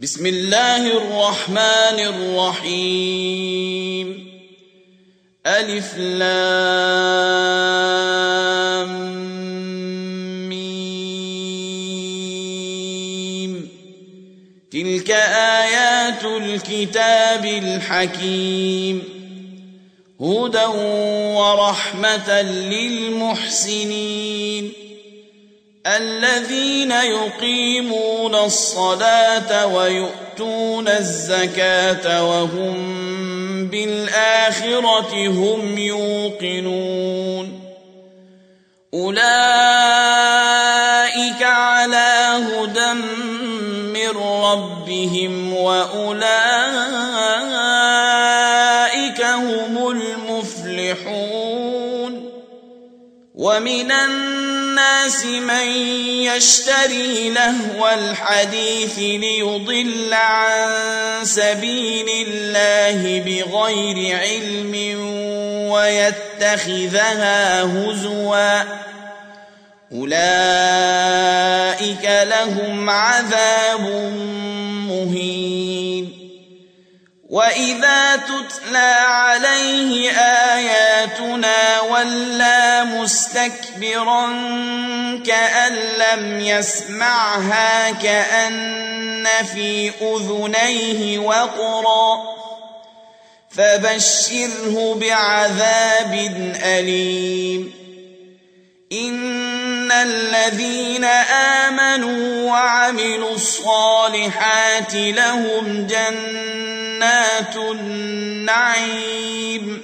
بسم الله الرحمن الرحيم. ألف لام ميم. تلك آيات الكتاب الحكيم، هدى ورحمة للمحسنين الذين يقيمون الصلاة ويؤتون الزكاة وهم بالآخرة هم يوقنون. أولئك على هدى من ربهم وأولئك هم المفلحون. ومن الناس من يشتري لهو الحديث ليضل عن سبيل الله بغير علم ويتخذها هزوا، أولئك لهم عذاب مهين. وإذا تتلى عليه آياتنا ولى مستكبرا كأن لم يسمعها كأن في أذنيه وقرا، فبشره بعذاب أليم. إن الذين آمنوا وعملوا الصالحات لهم جنات النعيم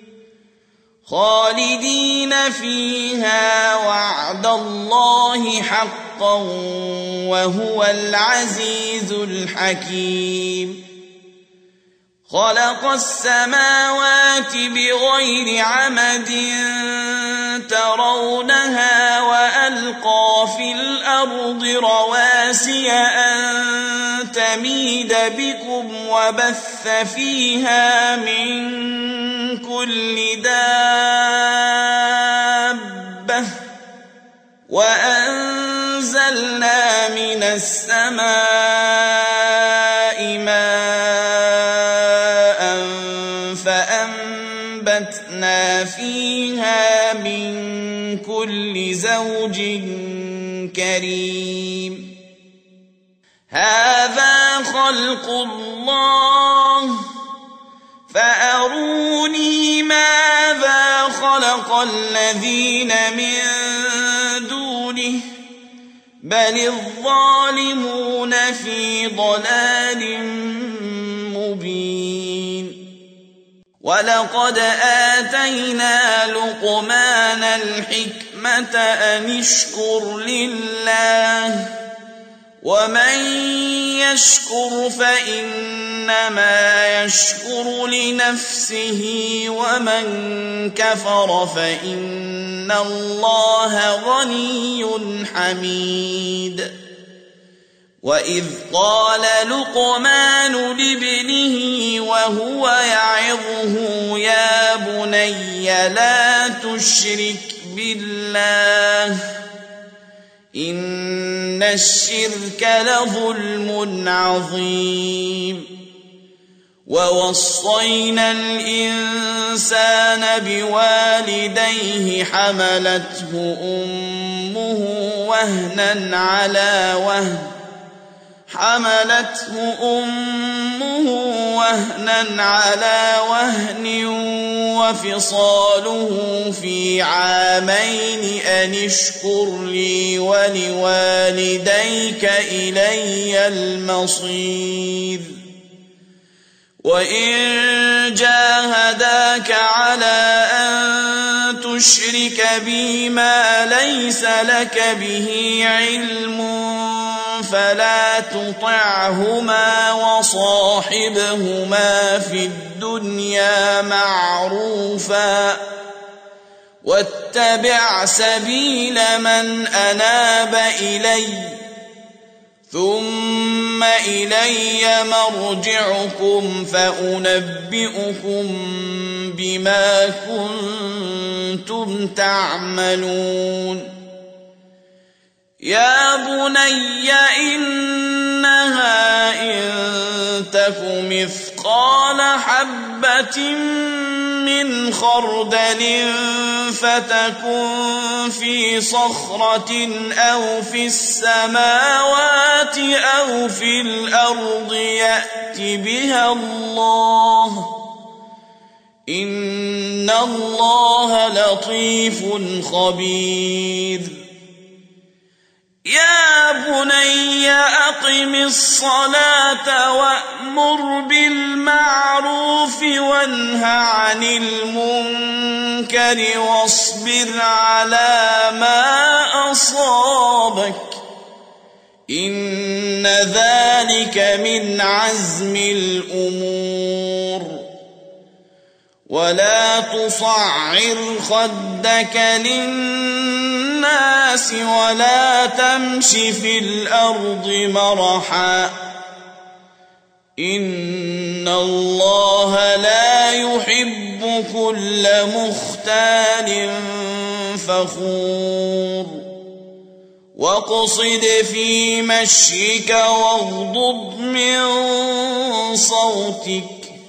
خالدين فيها، وعد الله حقا وهو العزيز الحكيم. خلق السماوات بغير عمد ترونها وألقى في الأرض رواسي أن تميد بكم وبث فيها من كل دابة وأنزلنا من السماء ماء فأنبتنا فيها من كل زوج كريم. هذا خلق الله فأروني ماذا خلق الذين من دونه بل الظالمون في ضلال مبين. ولقد آتينا لقمان الحكمة أن اشكر لله، ومن يشكر فإنما يشكر لنفسه، ومن كفر فإن الله غني حميد. وإذ قال لقمان لابنه وهو يعظه يا بني لا تشرك بالله إن الشرك لظلم عظيم. ووصينا الإنسان بوالديه حملته أمه وهنا على وهن وفصاله في عامين أن اشكر لي ولوالديك إلي المصير. وإن جاهداك على أن تشرك بي ما ليس لك به علم فلا تطعهما وصاحبهما في الدنيا معروفا، واتبع سبيل من أناب إلي، ثم إلي مرجعكم فأنبئكم بما كنتم تعملون. يا بني إنها إن تك مثقال حبة من خردل فتكن في صخرة أو في السماوات أو في الأرض يأت بها الله إن الله لطيف خبير يا بني أقم الصلاة وأمر بالمعروف وانه عن المنكر واصبر على ما أصابك إن ذلك من عزم الأمور ولا تصعر خدك للناس ولا تمش في الأرض مرحا إن الله لا يحب كل مختال فخور واقصد في مشيك واغضض من صوتك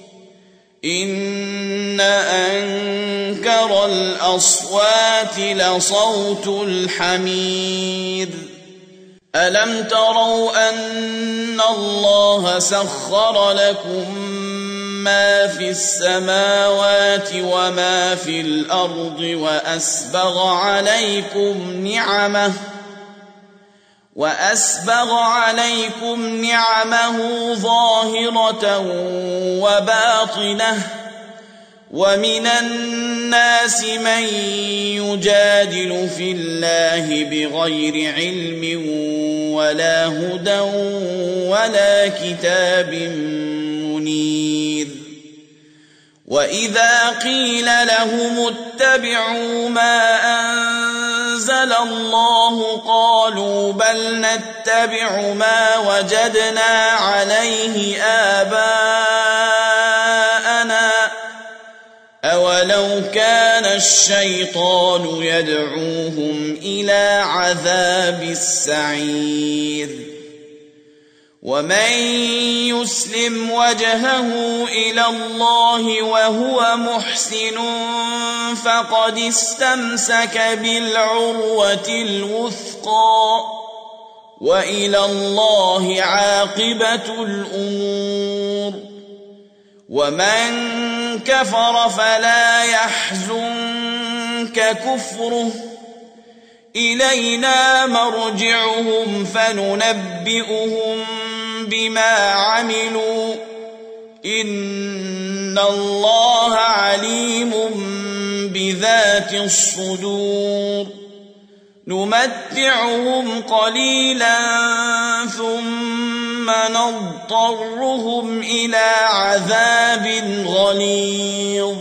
إن أنكر الأصوات لصوت الحمير ألم تروا أن الله سخر لكم ما في السماوات وما في الأرض وأسبغ عليكم نعمه ظاهرة وباطنة ومن الناس من يجادل في الله بغير علم ولا هدى ولا كتاب منير وإذا قيل لهم اتبعوا ما أنزل الله قالوا بل نتبع ما وجدنا عليه آباءنا أولو كان الشيطان يدعوهم إلى عذاب السعير ومن يسلم وجهه إلى الله وهو محسن فقد استمسك بالعروة الوثقى وإلى الله عاقبة الأمور ومن كفر فلا يحزنك كفره إلينا مرجعهم فننبئهم بما عملوا إن الله عليم بذات الصدور نمتعهم قليلا ثم نضطرهم إلى عذاب غليظ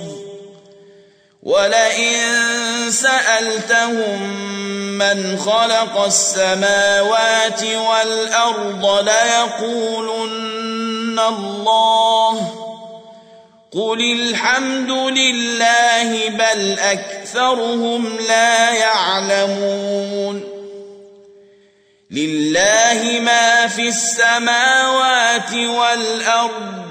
ولئن سألتهم من خلق السماوات والأرض ليقولن الله قل الحمد لله بل أكثرهم لا يعلمون لله ما في السماوات والأرض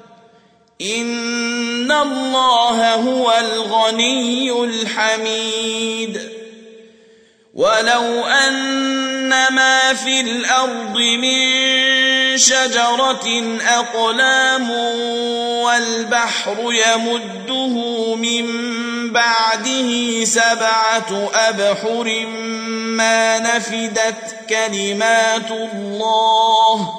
إن الله هو الغني الحميد ولو أن ما في الأرض من شجرة أقلام والبحر يمده من بعده 7 أبحر ما نفدت كلمات الله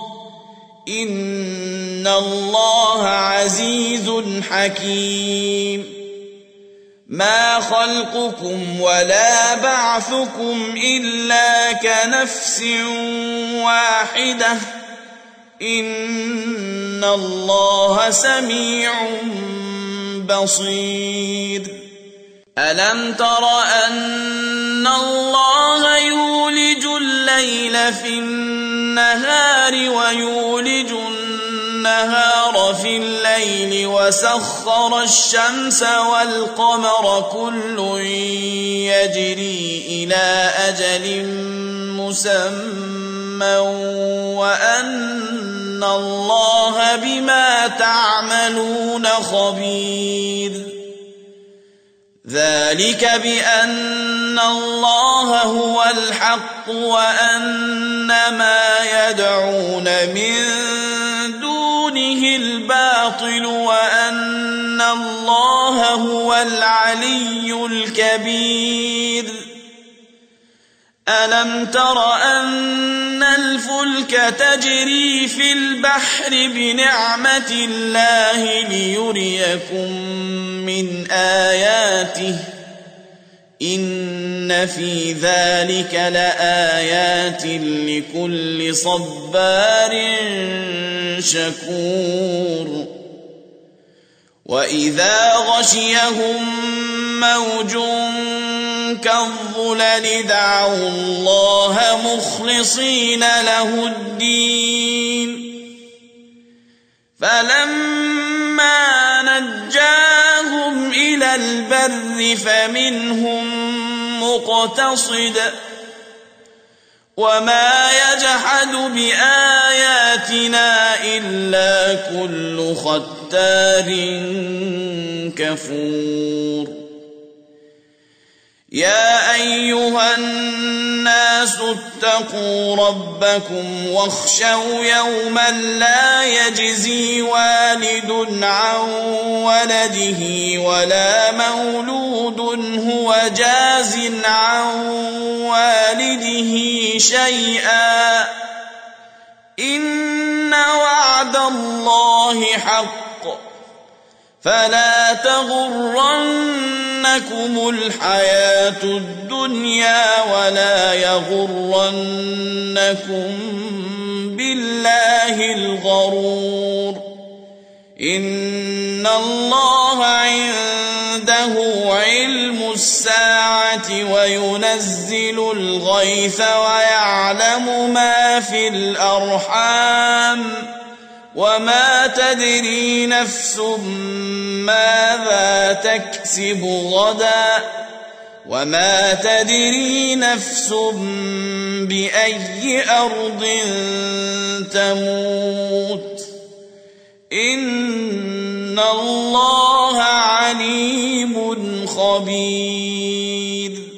إن الله عزيز حكيم ما خلقكم ولا بعثكم إلا كنفس واحدة إن الله سميع بصير ألم تر أن الله يولج الليل في النهار ويولج النهار في الليل وسخر الشمس والقمر كل يجري إلى أجل مسمى وأن أن الله بما تعملون خبير ذلك بأن الله هو الحق وأن ما يدعون من دونه الباطل وأن الله هو العلي الكبير ألم تر أن الفلك تجري في البحر بنعمة الله ليريكم من آياته إن في ذلك لآيات لكل صبار شكور وإذا غشيهم موج كالظلل دعوا الله مخلصين له الدين فلما نجاهم إلى البر فمنهم مقتصد وما يجحد بآياتنا إلا كل ختار كفور يا أيها الناس اتقوا ربكم واخشوا يوما لا يجزي والد عن ولده ولا مولود هو جاز عن والده شيئا إن وعد الله حق فلا تغرنكم الحياة الدنيا ولا يغرنكم بالله الغرور إن الله عنده علم الساعة وينزل الغيث ويعلم ما في الأرحام وما تدري نفس ماذا تكسب غدا وما تدري نفس بأي أرض تموت إن الله عليم خبير